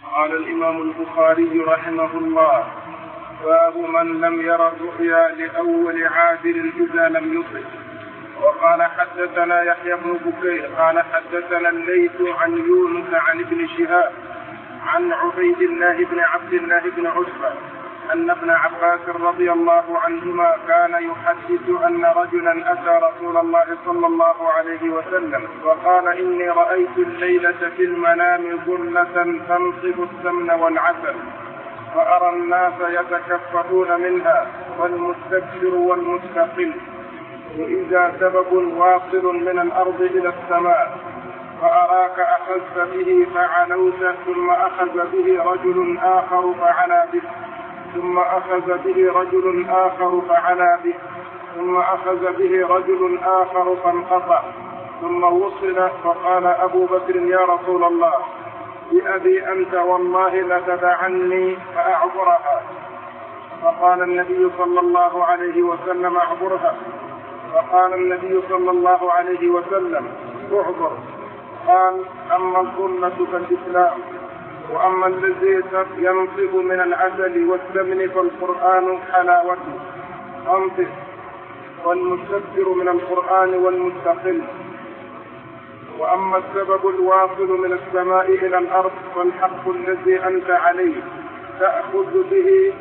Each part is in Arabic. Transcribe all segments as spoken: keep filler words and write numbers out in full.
قال الإمام البخاري رحمه الله: باب من لم ير الرؤيا لأول عابر إذا لم يصل. وقال حدثنا يحيى بن بكير قال حدثنا الليث عن يونس عن ابن شهاب عن عبيد الله بن عبد الله بن عتبة أن ابن عباس رضي الله عنهما كان يحدث أن رجلا أتى رسول الله صلى الله عليه وسلم وقال: إني رأيت الليلة في المنام ظلة تنصب السمن والعسل، فأرى الناس يتكففون منها والمستكبر والمستقل، وإذا سبب واصل من الأرض إلى السماء، فأراك أخذت به فعلوت، ثم أخذ به رجل آخر فعلى به، ثم أخذ به رجل آخر فعلى به، ثم أخذ به رجل آخر فانقطع، ثم وصل. فقال أبو بكر: يا رسول الله، بأبي أنت والله لتدعني فأعبرها. فقال النبي صلى الله عليه وسلم: أعبرها. فقال النبي صلى الله عليه وسلم: اعبر. قال: أما الظلمة فالإسلام، وأما الذي ينصب من العسل والسمن فالقرآن حلاوته أنصب، والمستكبر من القرآن والمستقل. وأما السبب الواصل من السماء إلى الأرض فالحق الذي أنت عليه تأخذ به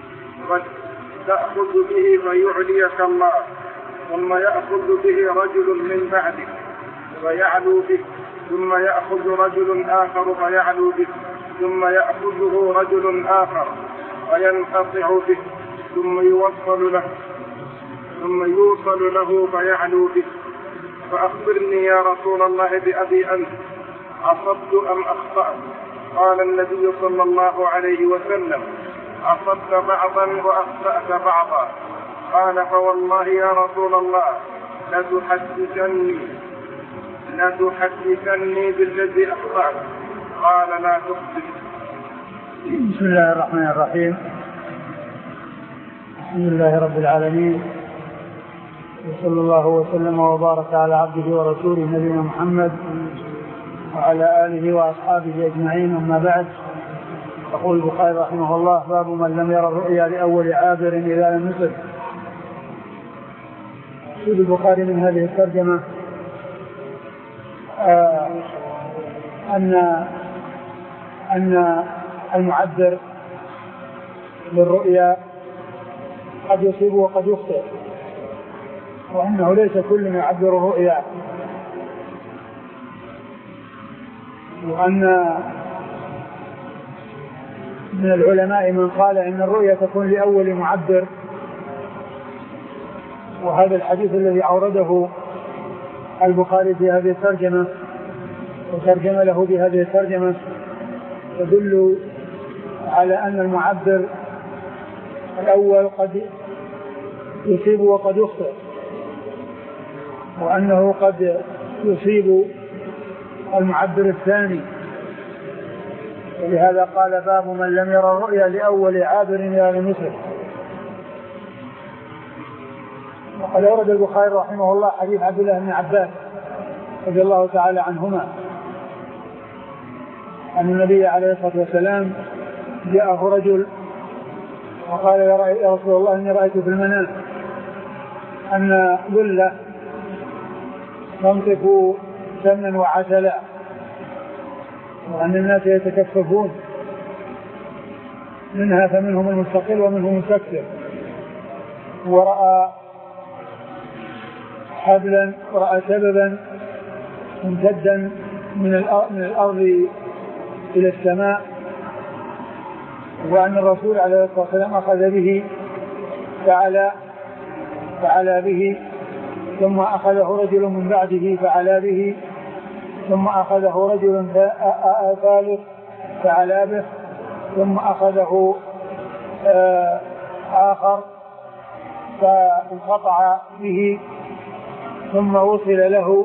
تأخذ به فيعليك الله، ثم يأخذ به رجل من بعدك فيعلو به، ثم يأخذ رجل آخر فيعلو به، ثم يأخذه رجل آخر فينقطع به، ثم يوصل له ثم يوصل له فيعلو به. فأخبرني يا رسول الله بأبي أنت، أصبت أم أخطأت؟ قال النبي صلى الله عليه وسلم: أصبت بعضا وأخطأت بعضا. قال: فوالله يا رسول الله لتحدثني لتحدثني بالذي أخطأت. قال: لا تخطئ. بسم الله الرحمن الرحيم. الحمد لله رب العالمين، وصلى الله وسلم وبارك على عبده ورسوله نبينا محمد وعلى آله وأصحابه أجمعين. أما بعد، يقول البخاري رحمه الله: باب من لم ير الرؤيا لأول عابر إذا لم يصل. يقول البخاري من هذه الترجمة آه أن أن المعبر للرؤيا قد يصيب وقد يخطئ، وأنه ليس كل ما يعبر الرؤيا، وأن من العلماء من قال إن الرؤيا تكون لأول معبر. وهذا الحديث الذي أورده البخاري في هذه الترجمة وترجم له بهذه الترجمة يدل على أن المعبر الأول قد يصيب وقد يخطئ، وأنه قد يصيب المعبر الثاني. ولهذا قال: باب من لم ير الرؤيا لأول عابر إذا لم يصل. وقد أورد البخاري رحمه الله حديث عبد الله بن عباس رضي الله تعالى عنهما أن النبي عليه الصلاة والسلام جاءه رجل وقال: يا رسول الله، إني رأيت في المنام أن ظلة تنطف سمنا وعسلا، وأن الناس يتكففون منها، فمنهم المستقل ومنهم المستكبر. ورأى حبلا ورأى سببا ممتدا من الأرض إلى السماء، وأن الرسول عليه الصلاة والسلام أخذ به فعلى فعلى به، ثم أخذه رجل من بعده فعلى به، ثم أخذه رجل ثالث فعلى به، ثم أخذه آخر فانقطع به، ثم وصل له.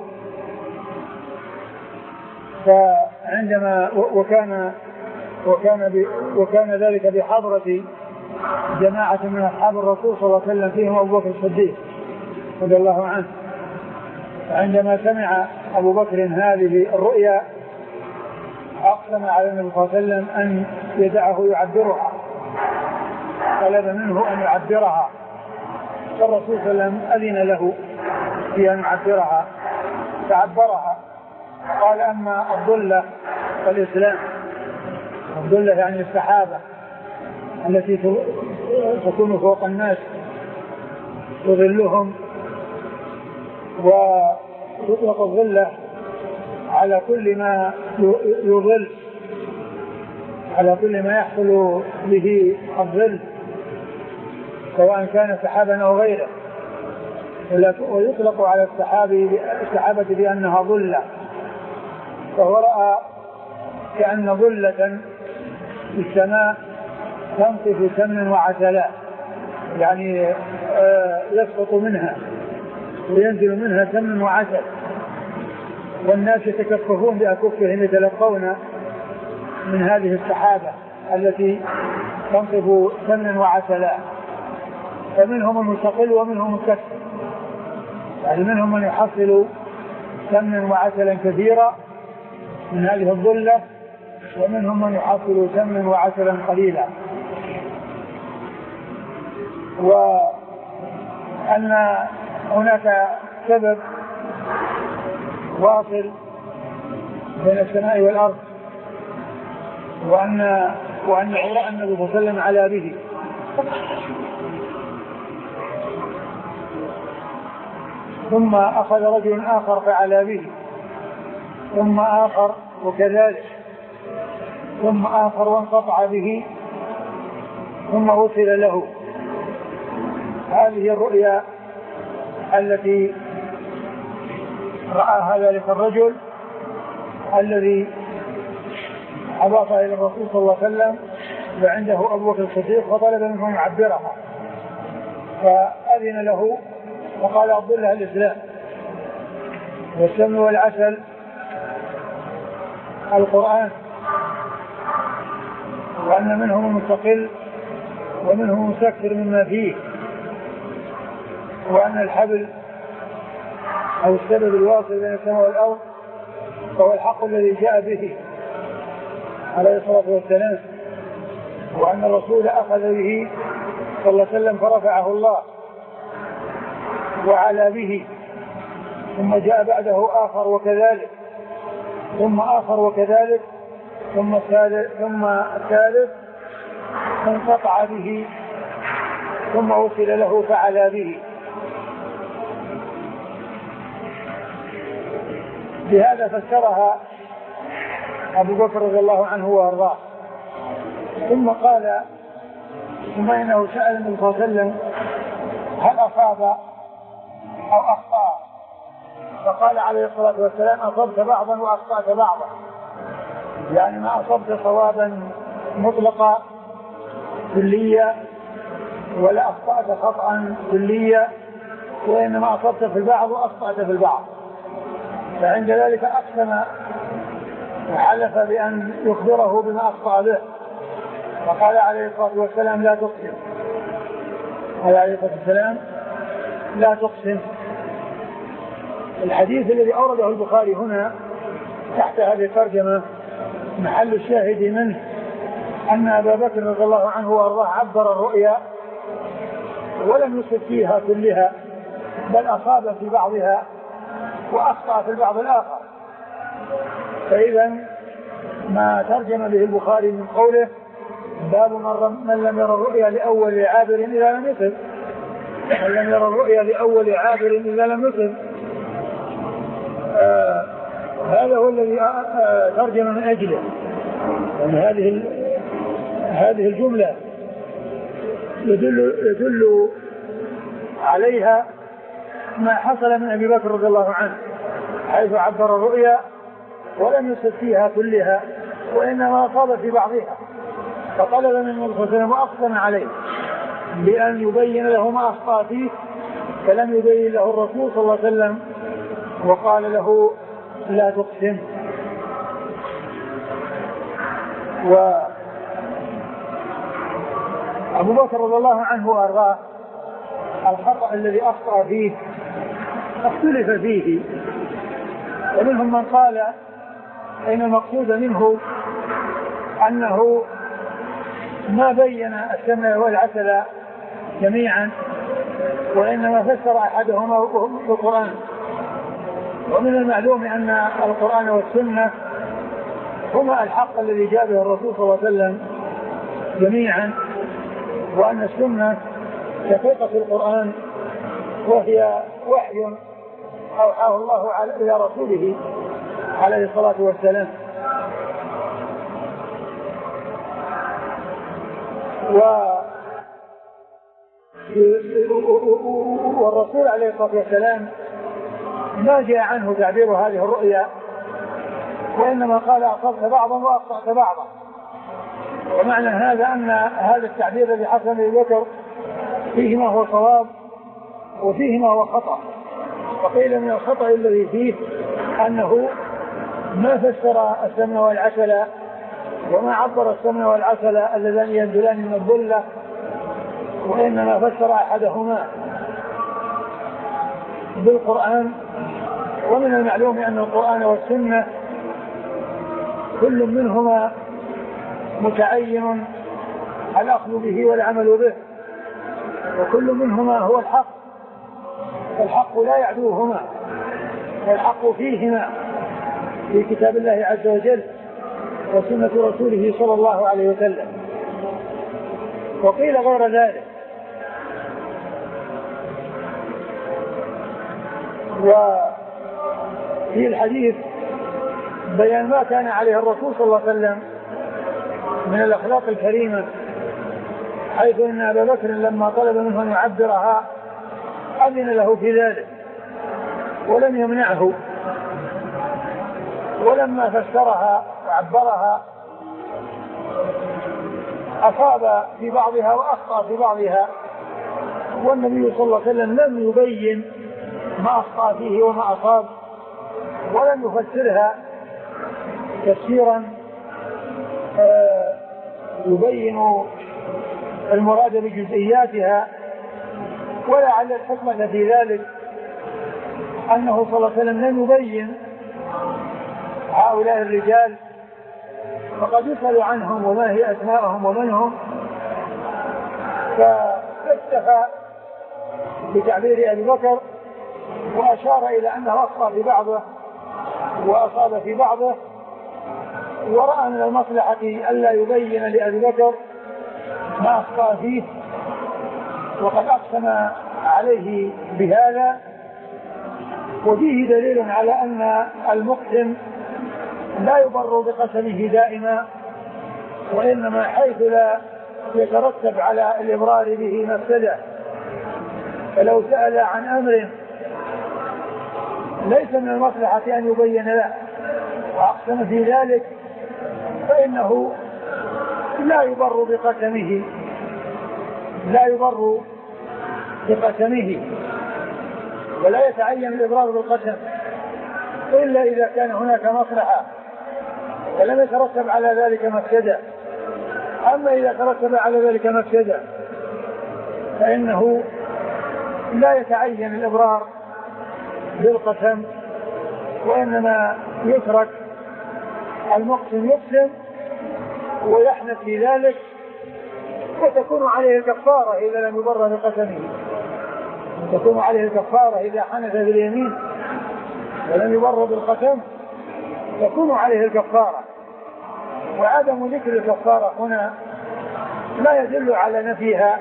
فعندما وكان وكان وكان ذلك بحضرة جماعة من أصحاب الرسول صلى الله عليه وسلم فيهم أبو بكر الصديق رضي الله عنه. عندما سمع أبو بكر هذه الرؤيا أقسم على النبي صلى الله عليه وسلم أن يدعه يعبرها، طلب منه أن يعبرها، فالرسول صلى الله عليه وسلم أذن له في أن يعبرها فعبرها. قال: أما الظلة فالإسلام. الظلة يعني السحابة التي تكون فوق الناس تظلهم، وتطلق الظلة على كل ما يظل، على كل ما يحصل به الظل سواء كان سحابا أو غيره، ويطلق على السحابة بأنها ظلة. فهو رأى كأن ظلة في السماء تنطف سمنا وعسلا، يعني يسقط منها وينزل منها سمن وعسل، والناس يتكففون بأكفهم يتلقون من هذه السحابة التي تنطف سمنا وعسلا. فمنهم المستقل ومنهم الكثير، يعني منهم من يحصل سمنا وعسلا كثيرا من هذه الظلة، ومنهم من يحصل سمنا وعسلا قليلا. وأن هناك سبب واصل بين السماء والأرض، وأن وأن عراء النبي صلى الله عليه وسلم علا به، ثم أخذ رجل آخر فعلا به، ثم آخر وكذلك، ثم آخر وانقطع به، ثم وصل له. هذه الرؤيا التي رآها ذلك الرجل الذي أضاف إلى الرسول صلى الله عليه وسلم، وعنده أبو بكر الصديق، وطلب منه أن يعبرها، فأذن له وقال: الظلة الإسلام، والسمن والعسل القرآن، وأن منهم المستقل ومنهم المستكثر مما فيه، وأن الحبل أو السبب الواصل بين السماء والأرض فهو الحق الذي جاء به عليه الصلاة والسلام، وأن الرسول أخذ به صلى الله عليه وسلم فرفعه الله وعلى به، ثم جاء بعده آخر وكذلك، ثم آخر وكذلك، ثم الثالث ثم الثالث انقطع به، ثم وصل له فعلى به. بهذا فسرها أبو بكر رضي الله عنه وأرضاه. ثم قال: ثم إنه سأل النبي صلى الله عليه وسلم: هل أصاب أو أخطأ؟ فقال عليه الصلاة والسلام: أصبت بعضا وأخطأت بعضا، يعني ما أصبت صوابا مطلقا كليا ولا أخطأت خطأ كليا، وإنما أصبت في البعض وأخطأت في البعض. فعند ذلك أقسم وحلف بأن يخبره بما أخطأ به، فقال عليه الصلاة والسلام: لا تقسم. قال عليه الصلاة والسلام: لا تقسم. الحديث الذي أورده البخاري هنا تحت هذه الترجمة محل الشاهد منه أن أبا بكر رضي الله عنه وأرضاه عبر الرؤيا ولم يصب فيها كلها، بل أصاب في بعضها وأخطأ في البعض الآخر. فإذا ما ترجم به البخاري من قوله: باب من لم يرى الرؤيا لأول عابر إذا لم يصب، من لم يرى الرؤيا لأول عابر إذا لم يصب. آه هذا هو الذي آه ترجم من أجله، يعني هذه هذه الجملة يدل, يدل عليها ما حصل من أبي بكر رضي الله عنه، حيث عبر الرؤيا ولم يصب فيها كلها، وإنما أصاب في بعضها، فطلب من النبي صلى الله عليه وسلم وأقسم عليه بأن يبين له ما أخطأ فيه، فلم يبين له الرسول صلى الله عليه وسلم، وقال له: لا تقسم. وأبو بكر رضي الله عنه وأرضاه الخطأ الذي أخطأ فيه اختلف فيه، ومنهم من قال إن المقصود منه أنه ما بين السمن والعسل جميعا، وإنما فسر أحدهما بالقرآن. ومن المعلوم أن القرآن والسنة هما الحق الذي جاء به الرسول صلى الله عليه وسلم جميعا، وأن السنة شقيقة القرآن، وهي وحي أوحاه الله إلى رسوله عليه الصلاة والسلام. والرسول عليه الصلاة والسلام ما جاء عنه تعبير هذه الرؤيا، وإنما قال أصبت بعضا وأخطأت بعضا. ومعنى هذا أن هذا التعبير الذي حصل للذكر فيه ما هو صواب وفيه ما هو خطأ. وقيل من الخطأ الذي فيه أنه ما فسر السمن والعسل وما عبر السمن والعسل اللذان ينزلان من الظلة، وإنما فسر أحدهما بالقرآن. ومن المعلوم أن القرآن والسنة كل منهما متعين الأخذ به والعمل به، وكل منهما هو الحق، والحق لا يعدوهما، والحق فيهما في كتاب الله عز وجل وسنة رسوله صلى الله عليه وسلم. وقيل غير ذلك. وفي الحديث بيان ما كان عليه الرسول صلى الله عليه وسلم من الأخلاق الكريمة، حيث أن أبا بكر لما طلب منه أن يعبرها أذن له في ذلك ولم يمنعه، ولما فسرها وعبرها أصاب في بعضها وأخطأ في بعضها، والنبي صلى الله عليه وسلم لم يبين ما أخطأ فيه وما أصاب، ولم يفسرها تفسيرا يبين المراد بجزئياتها. ولعل الحكمة في ذلك أنه صلى الله عليه وسلم لم يبين هؤلاء الرجال، فقد يسأل عنهم وما هي أسماءهم ومن هم، فاكتفى بتعبير أبي بكر وأشار إلى أنه أخطأ في بعضه وأصاب في بعضه، ورأى من المصلحة ألا يبين لأبي بكر ما أخطأ فيه، وقد أقسم عليه بهذا. وفيه دليل على أن المقسم لا يبر بقسمه دائما، وإنما حيث لا يترتب على الإبرار به مفسدة. فلو سأل عن أمر ليس من المصلحة أن يبين له وأقسم في ذلك، فإنه لا يبر بقسمه لا يبر بقسمه ولا يتعين الإبرار بالقسم إلا إذا كان هناك مصلحة ولم يترتب على ذلك مفسدة. أما إذا ترتب على ذلك مفسدة فإنه لا يتعين الإبرار بالقسم، وإنما يترك المقسم يقسم ويحنث في ذلك، وتكون عليه الكفارة إذا لم يبر بقسمه، تكون عليه الكفارة إذا حنث باليمين ولم يبر بالقسم تكون عليه الكفارة. وعدم ذكر الكفارة هنا لا يدل على نفيها،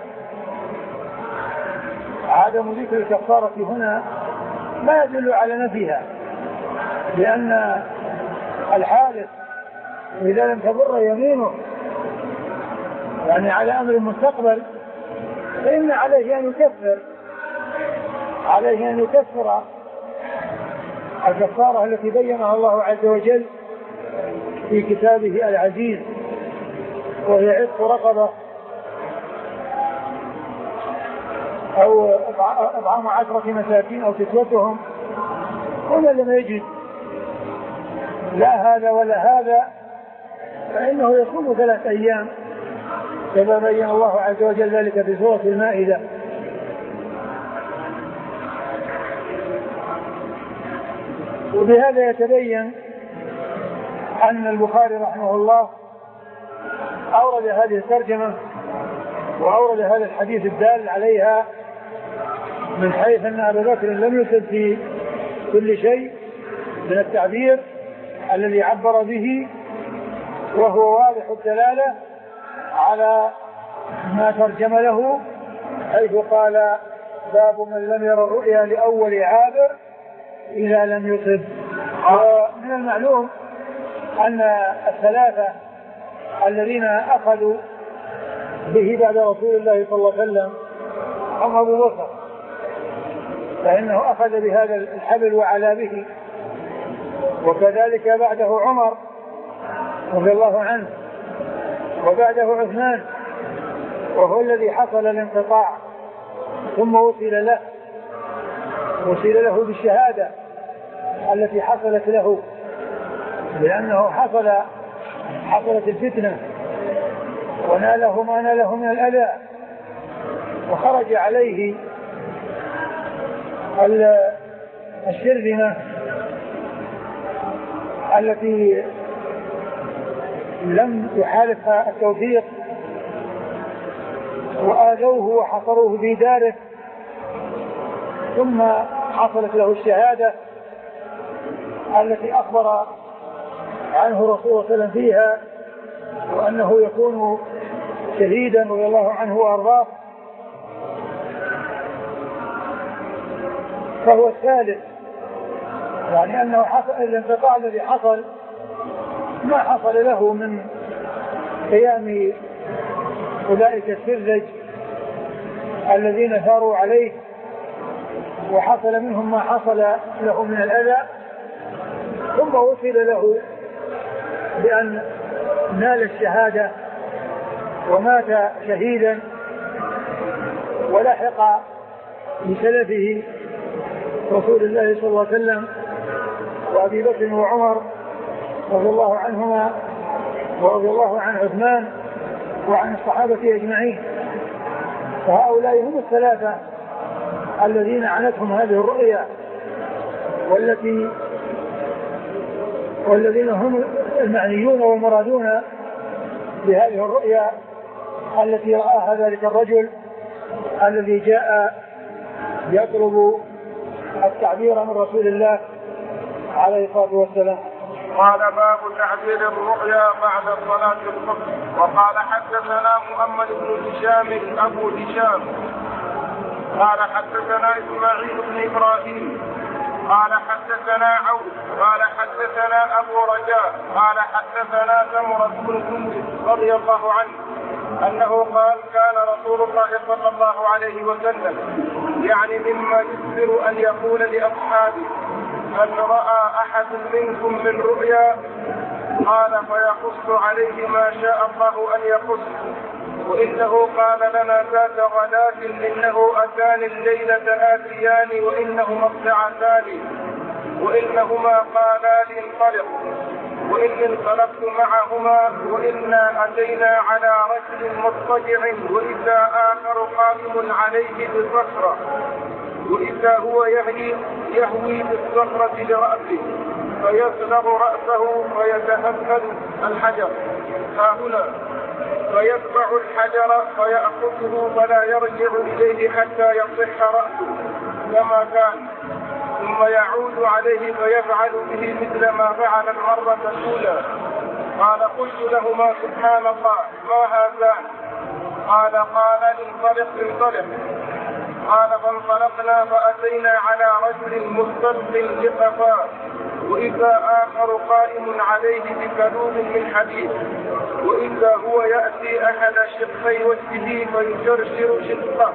عدم ذكر الكفارة هنا لا يدل على نفيها، لأن الحالف إذا لم تبر يمينه يعني على أمر مستقبل فإن عليه أن يكفر عليه أن يكفر الكفارة التي بينها الله عز وجل في كتابه العزيز، وهي عتق رقبة أو إطعام عشرة مساكين أو كسوتهم. ومن لم يجد لا هذا ولا هذا فإنه يصوم ثلاث أيام كما بين الله عز وجل ذلك في سورة المائدة. وبهذا يتبين أن البخاري رحمه الله أورد هذه الترجمة وأورد هذا الحديث الدال عليها من حيث أن أبا بكر لم يصب في كل شيء من التعبير الذي عبر به، وهو واضح الدلالة على ما ترجم له، حيث قال باب من لم ير الرؤيا لأول عابر إذا لم يصب. ومن المعلوم أن الثلاثة الذين أخذوا به بعد رسول الله صلى الله عليه وسلم هم أبو بكر، فإنه أخذ بهذا الحبل وعلى به، وكذلك بعده عمر رضي الله عنه، وبعده عثمان وهو الذي حصل الانقطاع ثم وصل له وصل له بالشهادة التي حصلت له، لأنه حصل حصلت الفتنة وناله ما ناله من الأذى، وخرج عليه الشرذمة التي لم يحالفها التوفيق، وآذوه وحصروه في داره، ثم حصلت له الشهادة التي أخبر عنه رسول الله صلى الله عليه وسلم فيها، وأنه يكون شهيدا رضي الله عنه وأرضاه. فهو الثالث، يعني أنه حصل الانقطاع الذي حصل ما حصل له من قيام أولئك السرج الذين ثاروا عليه، وحصل منهم ما حصل له من الأذى، ثم وصل له بأن نال الشهادة ومات شهيدا، ولحق بسلفه رسول الله صلى الله عليه وسلم وأبي بكر وعمر رضي الله عنهما ورضي الله عن عثمان وعن الصحابة أجمعين. فهؤلاء هم الثلاثة الذين عنتهم هذه الرؤيا، والتي والذين هم المعنيون والمرادون بهذه الرؤيا التي رآها ذلك الرجل الذي جاء يطلب التعبير من رسول الله عليه الصلاة والسلام. قال باب تعبير الرؤيا بعد صلاة الصبح. وقال حدثنا محمد بن هشام أبو هشام قال حدثنا إسماعيل بن إبراهيم قال حدثنا عون قال حدثنا أبو رجاء قال حدثنا سمرة بن جندب رضي الله عنه أنه قال كان رسول الله صلى الله عليه وسلم يعني مما يكثر أن يقول لأصحابه أن رأى أحد منكم من رؤيا قال فيقص عليه ما شاء الله أن يقص، وإنه قال لنا ذات غداة إنه أتاني الليلة آتيان وإنهما ابتعثان وإنهما قالا لي انطلق، وإني انطلقت معهما وإنا أتينا على رجل مضطجع وإذا آخر قائم عليه بالصخرة وإذا هو يهوي يهوي بالصخرة لرأسه فيصلغ رأسه فيتهمل الحجر ها هنا فيتبع الحجر فيأخذه فلا يرجع إليه حتى يصح رأسه كما كان، ثم يعود عليه فيفعل به مثل ما فعل المرة الأولى. قال قلت لهما سبحان الله ما هذان؟ قال قال انطلق انطلق. قال فانطلقنا فأتينا على رجل مستلق لقفاه وإذا آخر قائم عليه بكلوب من حديد وإذا هو يأتي أحد شقي وجهه فيشرشر شقه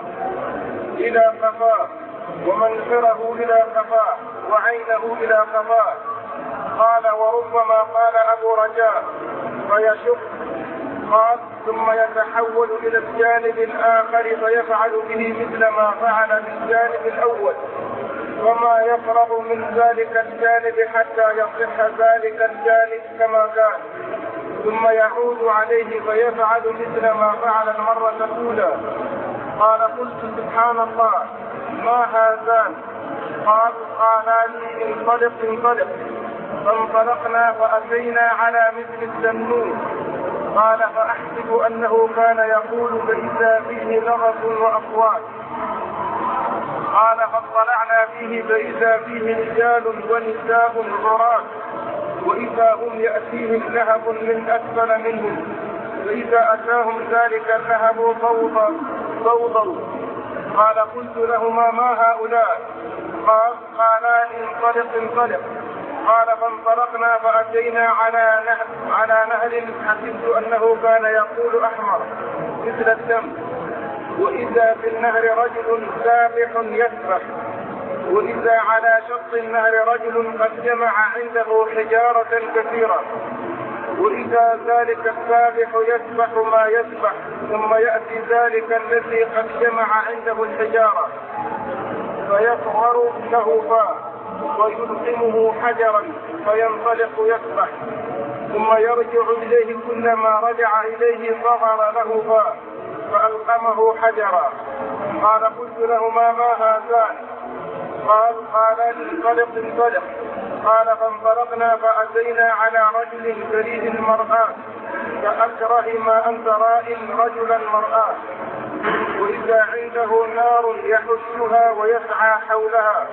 إلى قفاه ومنخره إلى قفاه وعينه إلى قفاه. قال وربما قال أبو رجاء فيشق. قال ثم يتحول إلى الجانب الآخر فيفعل به مثل ما فعل بالجانب الأول وما يفرغ من ذلك الجانب حتى يصح ذلك الجانب كما كان، ثم يعود عليه فيفعل مثل ما فعل المرة الأولى. قال قلت سبحان الله ما هذان؟ قال قالا لي انطلق انطلق. فانطلقنا فأتينا على مثل التنور. قال فأحسب أنه كان يقول فإذا فيه لغط وأصوات. قال فاطلعنا فيه فإذا فيه رجال ونساء عراة وإذا هم يأتيهم لهب من أسفل منهم فإذا أتاهم ذلك اللهب ضوضوا. قال قلت لهما ما هؤلاء؟ قال قالا انطلق انطلق. قال فانطلقنا فأتينا على نهر, على نهر حسبت أنه كان يقول أحمر مثل الدم وإذا في النهر رجل سابح يسبح وإذا على شط النهر رجل قد جمع عنده حجارة كثيرة وإذا ذلك السابح يسبح ما يسبح ثم يأتي ذلك الذي قد جمع عنده الحجارة فيصغر له فاء ويلقمه حجرا فينطلق يسبح ثم يرجع إليه كلما رجع إليه صغر له فاء فألقمه حجرا. قال قلت لهما ما هذان؟ قال قال انطلق انطلق. قال فانطلقنا فأتينا على رجل كريه المرآة كأكره ما أنت رائل رجلا مرآة وإذا عنده نار يحشها ويسعى حولها.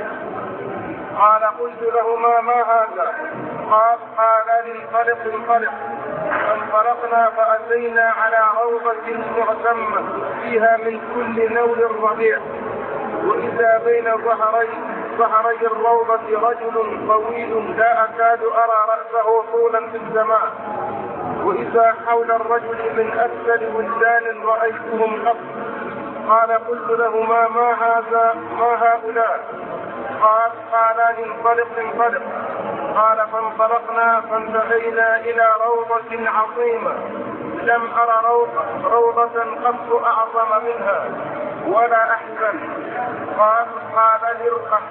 قال قلت لهما ما هذا؟ قال قال انطلق انطلق. فانطلقنا فأتينا على روضة معتمة فيها من كل نول ربيع وإذا بين ظهري ظهري الروضة رجل طويل لا أكاد أرى رأسه طولا في السماء وإذا حول الرجل من أسفل ولدان رأيتهم قط. قال قلت لهما ما هذا ما هؤلاء؟ قال قالا انطلق انطلق. قال فانطلقنا فانتهينا إلى روضة عظيمة لم أرى روضة قط أعظم منها ولا أحسن. قال قال لارقح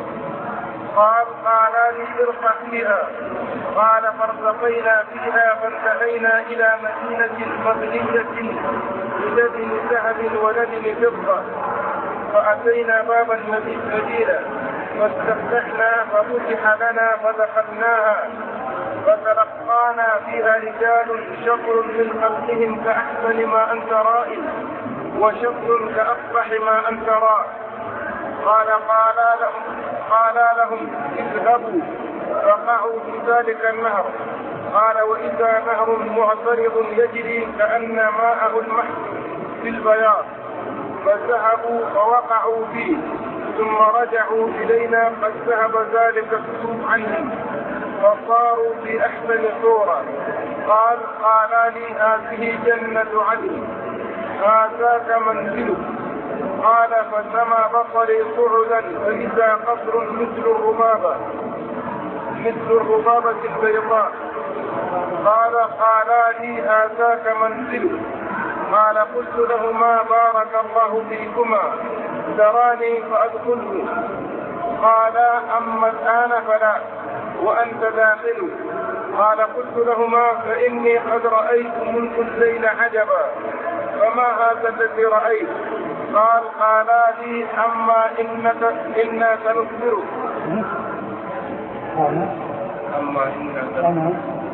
قال قال لي ارقح فيها. قال فارتقينا فيها فانتهينا إلى مدينة مبنية بلبن ذهب ولبن فضة فأتينا باب المدينة فاستفتحنا ففتح لنا فدخلناها فتلقانا فيها رجال شطر من خلقهم كأحسن ما أنت رائل وشطر كأقبح ما أنت رائل. قال قالا لهم قالا لهم اذهبوا فقعوا في ذلك النهر. قال وإذا نهر معترض يجري كأن ماءه المحك في البياض فذهبوا فوقعوا فيه ثم رجعوا إلينا قد ذهب ذلك السوء عنهم فصاروا في أحسن صورة. قال قال لي هذه جنة عدن هذاك منزلك. قال فسمى بصري صعدا فإذا قصر مثل الربابة مثل الربابة البيضاء. قال قال لي هذاك منزلك. قال قلت لهما بارك الله فيكما تراني فأدخله. قال أما الآن فلا وأنت داخل. قال قلت لهما فإني قد رأيت منذ الليل عجبا فما هذا الذي رأيت؟ قال قالا لي أما إنك إنا سنخبرك أما إنك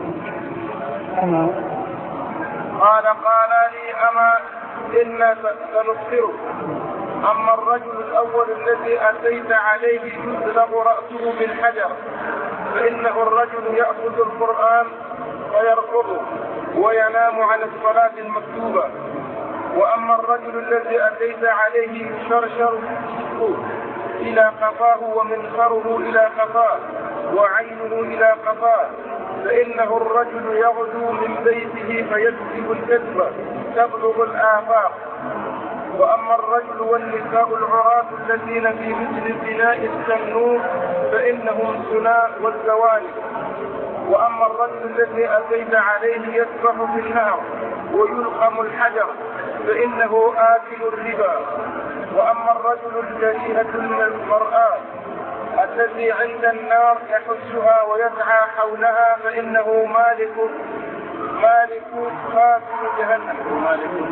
قال قالا لي أما إنا سنخبرك أما الرجل الأول الذي أتيت عليه يسلب رأسه بالحجر فإنه الرجل يأخذ القرآن ويرفضه وينام عن الصلاة المكتوبة. وأما الرجل الذي أتيت عليه يشرشر إلى قفاه ومنخره إلى قفاه وعينه إلى قفاه فإنه الرجل يغدو من بيته فيكذب الكذبة تبلغ الآفاق. وأما الرجل والنساء العراة الذين في مثل بناء التنور فإنهم سناء والزواني. وأما الرجل الذي أتيت عليه يسبح في النهر ويلقم الحجر فإنه آكل الربا. وأما الرجل الجريئة من المرآة الذي عند النار يحسها ويسعى حولها فإنه مالك مالك خازن جهنم مالك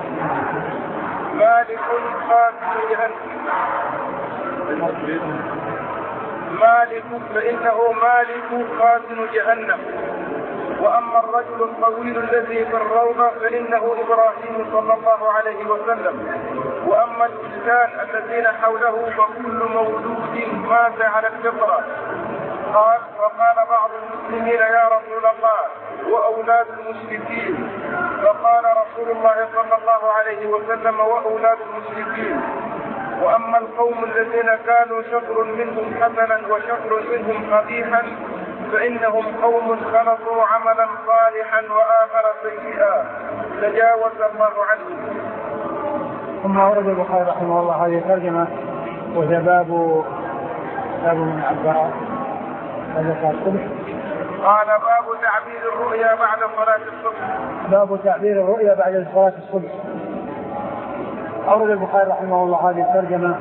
مالك خازن جهنم مالك فإنه مالك خازن جهنم. وأما الرجل الطويل الذي في الروضة فإنه إبراهيم صلى الله عليه وسلم. وأما الإنسان الذين حوله فكل مولود مات على الفطرة. قال وقال بعض المسلمين يا رسول الله وأولاد المشركين؟ فقال رسول الله صلى الله عليه وسلم وأولاد المشركين. وأما القوم الذين كانوا شطر منهم حسنا وشطر منهم قبيحا فإنهم قوم خلطوا عملا صالحا وآخر سيئا تجاوز الله عنهم. ثم ورد البخاري رحمه الله هذه الترجمة وهي باب باب من عباس هذا الصبح. قال باب تعبير الرؤيا بعد صلاة الصبح. باب تعبير الرؤيا بعد صلاة الصبح. أورد البخاري رحمه الله هذه الترجمة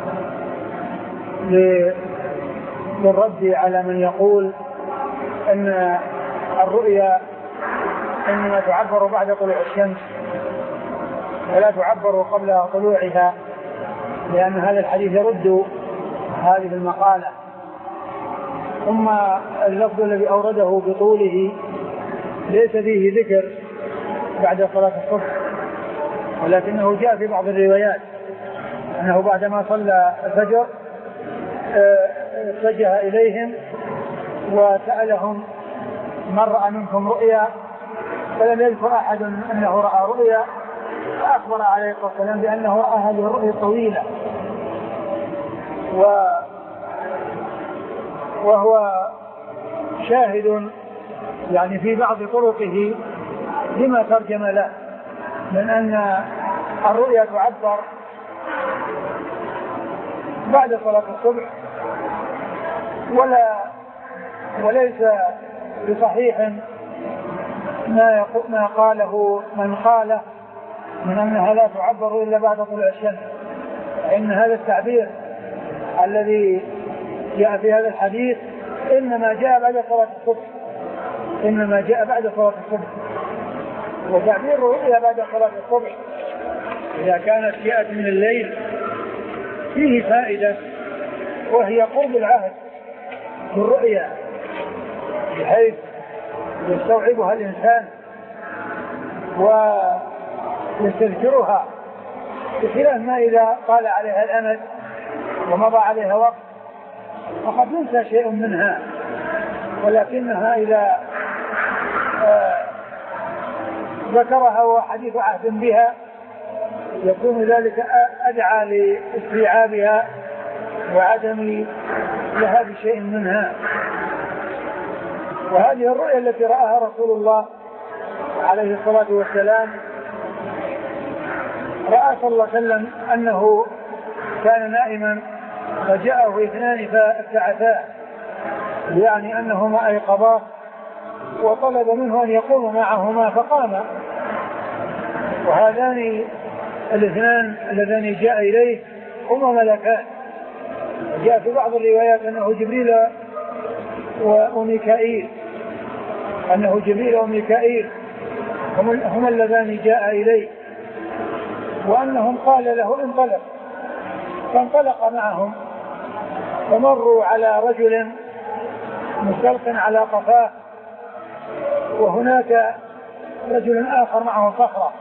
للرد على من يقول أن الرؤيا إنما تعبر بعد طلوع الشمس ولا تعبر قبل طلوعها، لأن هذا الحديث يرد هذه المقالة. ثم اللفظ الذي أورده بطوله ليس فيه ذكر بعد صلاة الصبح، ولكنه جاء في بعض الروايات أنه بعدما صلى الفجر اتجه إليهم وسألهم من رأى منكم رؤيا، فلم يذكر أحد أنه رأى رؤيا، فأخبر عليه الصلاة والسلام بأنه رأى هذه الرؤيا طويلة، و وهو شاهد يعني في بعض طرقه لما ترجم له من أن الرؤيا تعبر بعد صلاة الصبح، ولا وليس بصحيح ما ما قاله من قاله من أنها لا تعبر إلا بعد طلوع الشمس، فإن هذا التعبير الذي جاء في هذا الحديث إنما جاء بعد صلاة الصبح إنما جاء بعد صلاة الصبح. وتعبير الرؤيا بعد صلاة الصبح إذا كانت جاءت من الليل فيه فائدة، وهي قرب العهد بالرؤيا بحيث يستوعبها الإنسان ويستذكرها، بخلاف ما إذا طال عليها الأمد ومضى عليها وقت فقد ينسى شيء منها، ولكنها إذا آه ذكرها وحديث عهد بها يكون ذلك أدعى لاستيعابها وعدم ذهاب شيء منها. وهذه الرؤيا التي رآها رسول الله عليه الصلاة والسلام، رأى صلى الله عليه وسلم أنه كان نائما فجاءه اثنان فابتعثاه، يعني أنهما أيقظاه وطلب منه أن يقوم معهما فقام. وهذان الاثنان اللذان جاء إليه هما ملكان. جاء في بعض الروايات أنه جبريل وميكائيل أنه جبريل وميكائيل هما اللذان جاء إليه، وأنهم قال له انطلق، فانطلق معهم فمروا على رجل مستلق على قفاه، وهناك رجل آخر معه صخرة،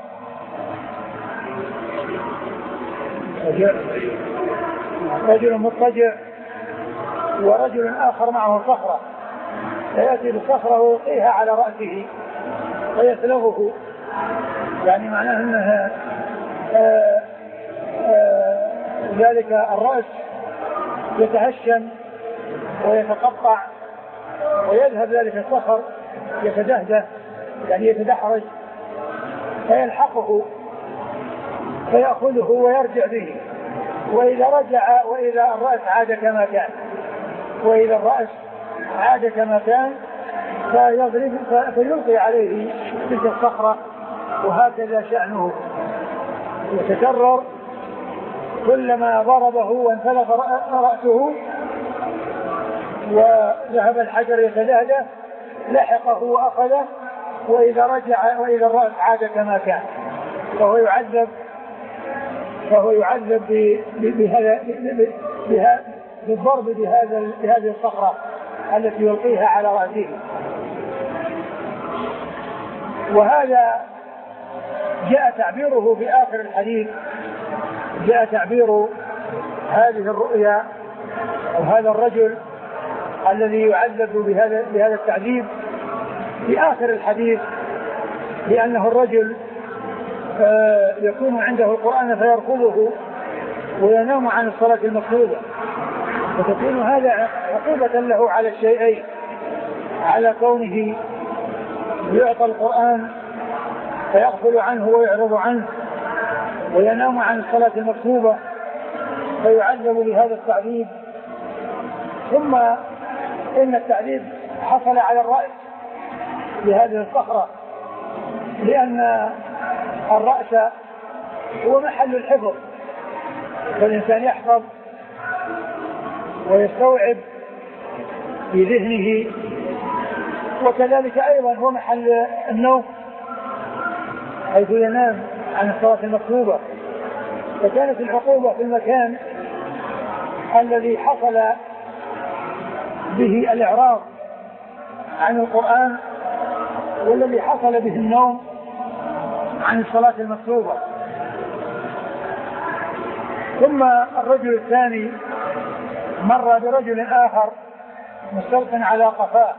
رجل مضطجع ورجل آخر معه صخرة، فيأتي بالصخرة ويلقيها على رأسه فيسلغه، يعني معناه أنها آآ آآ ذلك الرأس يتهشم ويتقطع ويذهب ذلك الصخر يتدهده يعني يتدحرج، فيلحقه فيأخذه ويرجع به، وإذا رجع وإذا الرأس عاد كما كان وإذا الرأس عاد كما كان فيضرب فيلقي عليه تلك الصخرة، وهكذا شأنه يتكرر، كلما ضربه وانفلق رأسه وذهب الحجر يتدهده لحقه وأخذه، وإذا رجع وإذا الرأس عاد كما كان، فهو يعذب فهو يعذب بهذا بالضرب بهذا بهذه الصخرة التي يلقيها على رأسه. وهذا جاء تعبيره في آخر الحديث، جاء تعبير هذه الرؤيا أو هذا الرجل الذي يعذب بهذا بهذا التعذيب في آخر الحديث، لأنه الرجل يكون عنده القرآن فيرفضه وينام عن الصلاة المفروضة، فتكون هذا عقوبة له على الشيئين، على كونه يعطى القرآن فيغفل عنه ويعرض عنه وينام عن الصلاة المفروضة فيعذب بهذا التعذيب. ثم إن التعذيب حصل على الرأس بهذه الصخرة، لأن الرأس هو محل الحفظ، فالإنسان يحفظ ويستوعب في ذهنه، وكذلك أيضا هو محل النوم حيث ينام عن الصلاة المطلوبة. فكانت العقوبة في المكان الذي حصل به الإعراض عن القرآن والذي حصل به النوم عن الصلاة المطلوبة. ثم الرجل الثاني مر برجل آخر مستلقٍ على قفاه،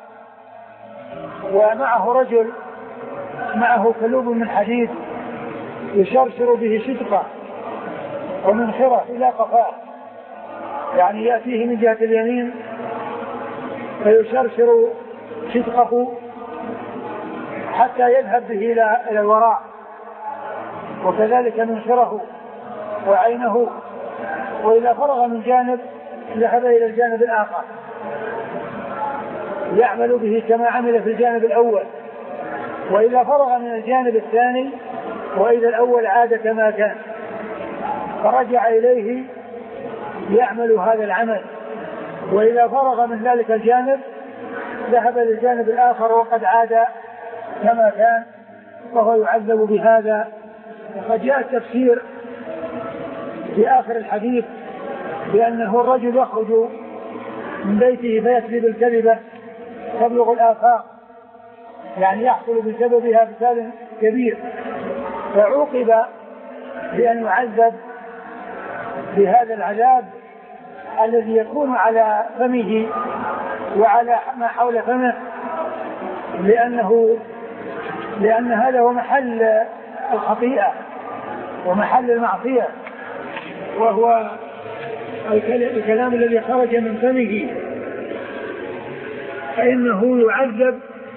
ومعه رجل معه كلوب من حديد يشرشر به شدقه ومنخرة إلى قفاه، يعني يأتيه من جهة اليمين فيشرشر شدقه حتى يذهب به إلى الوراء، وكذلك منخره وعينه، وإذا فرغ من جانب ذهب إلى الجانب الآخر يعمل به كما عمل في الجانب الأول، وإذا فرغ من الجانب الثاني وإذا الأول عاد كما كان فرجع إليه يعمل هذا العمل، وإذا فرغ من ذلك الجانب ذهب للجانب الآخر وقد عاد كما كان، وهو يعذب بهذا. وقد جاء التفسير في آخر الحديث بأنه الرجل يخرج من بيته فيكذب الكذبة تبلغ الآفاق، يعني يحصل بسببها فساد كبير، فعوقب بأن يعذب بهذا العذاب الذي يكون على فمه وعلى ما حول فمه، لأنه لأن هذا هو محل الخطيئة ومحل المعصية، وهو الكلام الذي خرج من فمه، فإنه يعذب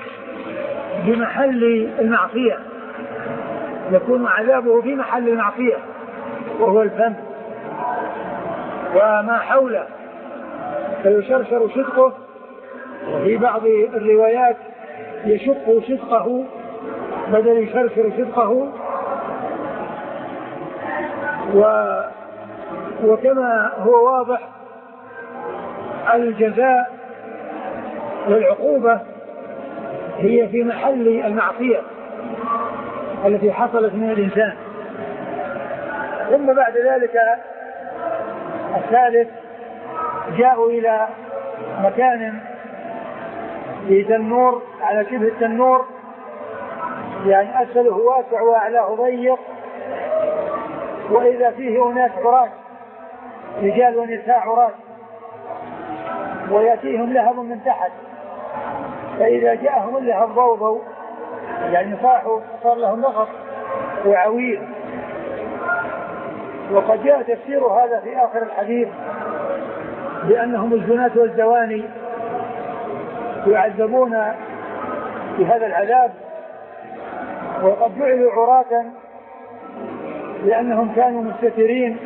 بمحل المعصية، يكون عذابه في محل المعصية وهو الفم وما حوله، فيشرشر شدقه، وفي بعض الروايات يشق شدقه بدل يشرشر شدقه. و وكما هو واضح الجزاء والعقوبة هي في محل المعصية التي حصلت من الإنسان. ثم بعد ذلك الثالث جاءوا إلى مكان في تنور على شبه التنور، يعني أسفله واسع وأعلاه ضيق، وإذا فيه أناس عراة رجال ونساء عراة ويأتيهم لهب من تحت، فإذا جاءهم اللهب ضوضوا يعني صاحوا صار لهم نغص وعويل. وقد جاء تفسير هذا في آخر الحديث بأنهم الزناة والزواني يعذبون بهذا العذاب، وقد جعلوا عراة لأنهم كانوا مستترين،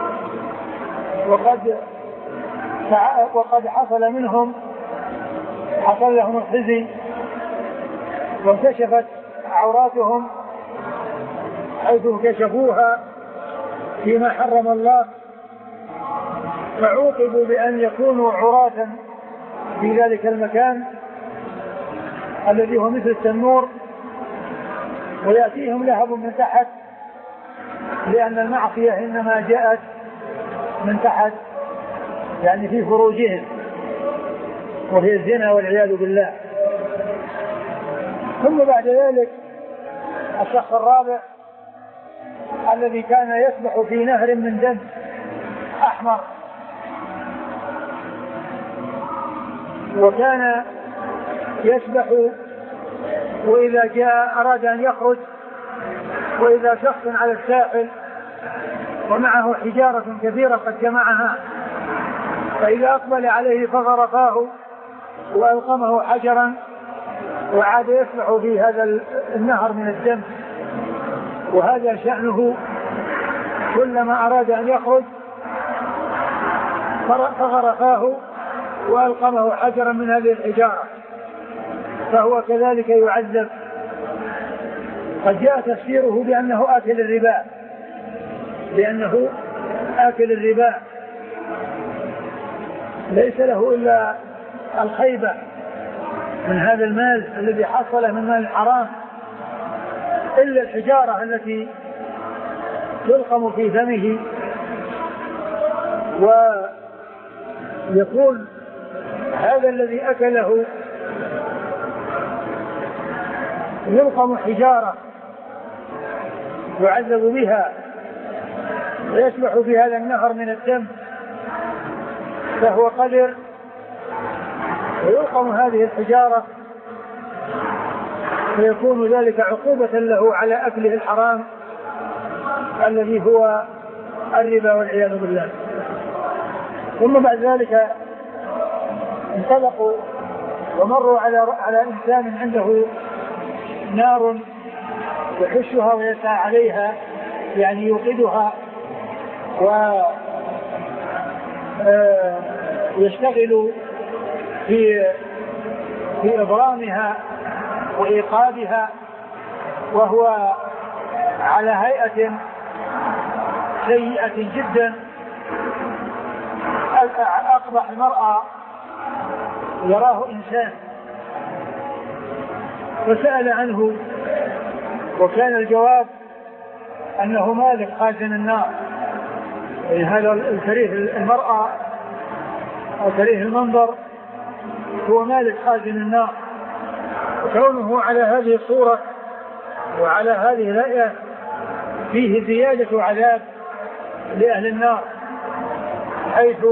وقد وقد حصل منهم حصل لهم الخزي وانكشفت عوراتهم حيث كشفوها فيما حرم الله، فعوقبوا بأن يكونوا عراة في ذلك المكان الذي هو مثل التنور، ويأتيهم لهب من تحت، لأن المعصية إنما جاءت من تحت يعني في فروجهم وهي الزنا والعياذ بالله. ثم بعد ذلك الشخص الرابع الذي كان يسبح في نهر من دم أحمر، وكان يسبح وإذا جاء أراد أن يخرج وإذا شخص على الساحل ومعه حجارة كثيرة قد جمعها، فإذا أقبل عليه فغرفاه وألقمه حجرا وعاد يسبح في هذا النهر من الدم. وهذا شأنه كلما أراد أن يخرج فغرفاه وألقمه حجرا من هذه الحجارة، فهو كذلك يعذب. قد جاء تفسيره بأنه آكل الربا، بأنه آكل الربا ليس له إلا الخيبة من هذا المال الذي حصل من مال الحرام، إلا الحجارة التي تلقم في فمه. ويكون هذا الذي أكله يلقم حجارة يعذب بها ويسبح في هذا النهر من الدم، فهو قدر ويلقم هذه الحجارة، فيكون ذلك عقوبة له على أكله الحرام الذي هو الربا والعياذ بالله. ثم بعد ذلك انطلقوا ومروا على على إنسان عنده نار يحشها ويسعى عليها، يعني يوقدها ويشتغل في في إبرامها وإيقادها، وهو على هيئة سيئة جدا. أقبح المرأة يراه إنسان وسأل عنه، وكان الجواب أنه مالك خازن النار، يعني هذا الكريه المرأة أو كريه المنظر هو مالك خازن النار. وكونه على هذه الصورة وعلى هذه الهيئة فيه زيادة عذاب لأهل النار، حيث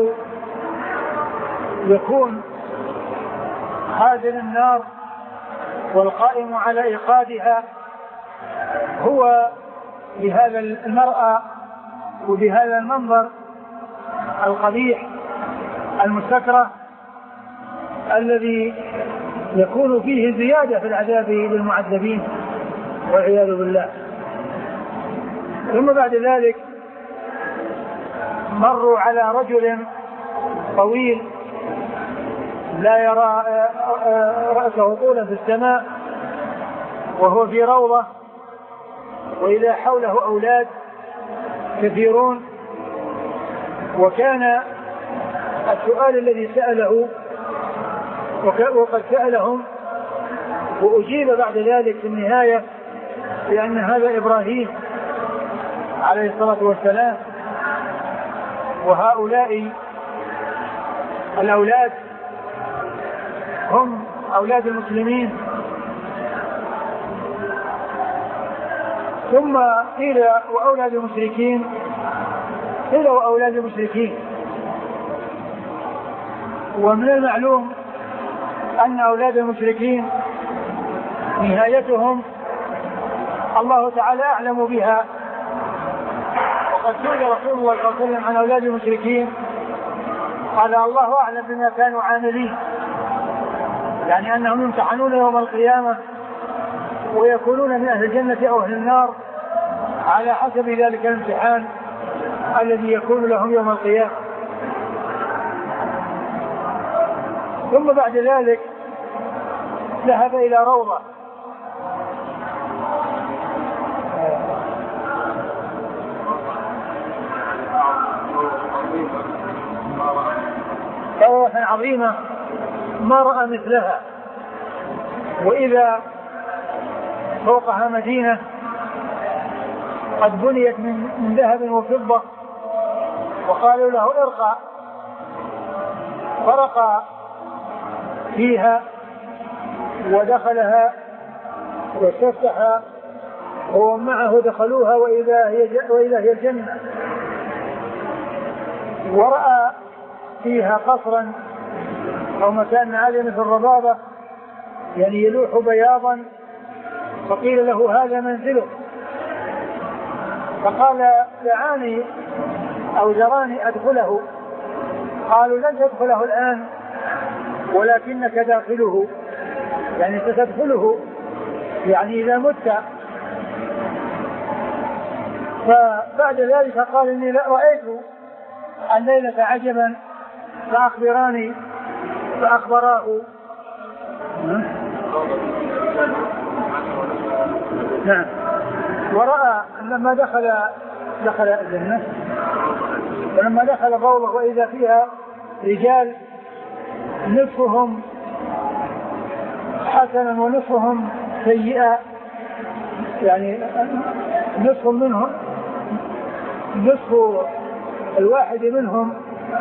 يكون خازن النار والقائم على إيقادها هو بهذا المرأة وبهذا المنظر القبيح المستكره الذي يكون فيه زيادة في العذاب للمعذبين والعياذ بالله. ثم بعد ذلك مروا على رجل طويل لا يرى رأسه طولا في السماء، وهو في روضة، وإذا حوله أولاد كثيرون. وكان السؤال الذي سأله وقد سألهم وأجيب بعد ذلك في النهاية لأن هذا إبراهيم عليه الصلاة والسلام، وهؤلاء الأولاد هم أولاد المسلمين. ثم قيل وأولاد المشركين، قيل وأولاد المشركين. ومن المعلوم أن أولاد المشركين نهايتهم الله تعالى أعلم بها، وقد سئل رسول الله صلى الله عليه وسلم عن أولاد المشركين قال الله أعلم بما كانوا عاملين، يعني أنهم يمتحنون يوم القيامة ويكونون من أهل الجنة أو أهل النار على حسب ذلك الامتحان الذي يكون لهم يوم القيامة. ثم بعد ذلك ذهب إلى روضة روضة عظيمة ما رأى مثلها، وإذا فوقها مدينة قد بنيت من ذهب وفضة، وقالوا له ارقى فرق فيها ودخلها واستفتح ومن معه دخلوها وإذا هي وإذا هي الجنة، ورأى فيها قصرا أو مكان عالي مثل الربابة يعني يلوح بياضا، فقيل له هذا منزله، فقال دعاني أو جراني أدخله. قالوا لن تدخله الآن ولكنك داخله، يعني ستدخله يعني إذا مت. فبعد ذلك قال إني رأيت الليلة عجبا فأخبراني فأخبراه. نعم. ورأى لما دخل دخل الجنة ولما دخل الروضة وإذا فيها رجال نصفهم حسنا ونصفهم سيئا، يعني نصف منهم نصف الواحد منهم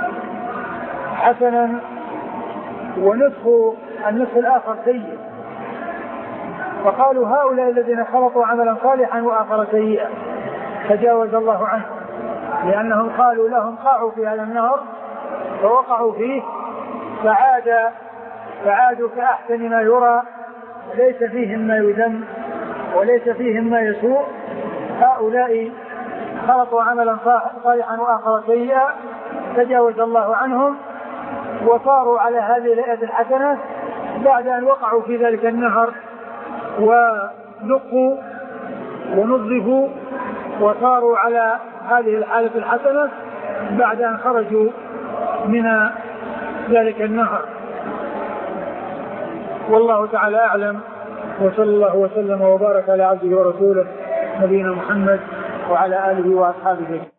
حسنا ونصف النصف الآخر سيء. فقالوا هؤلاء الذين خلطوا عملا صالحا وآخر سيئا تجاوز الله عنه، لأنهم قالوا لهم قاعوا في هذا النهر فوقعوا فيه فعاد فعادوا كأحسن ما يرى، ليس فيهم ما يذم وليس فيهم ما يسوء. هؤلاء خلطوا عملا صالحا وآخر سيئا تجاوز الله عنهم وصاروا على هذه الهيئة الحسنة بعد أن وقعوا في ذلك النهر ونقوا ونظفوا وصاروا على هذه الحالة الحسنة بعد أن خرجوا من ذلك النهر. والله تعالى أعلم، وصلى الله وسلم وبارك على عبده ورسوله نبينا محمد وعلى آله وأصحابه.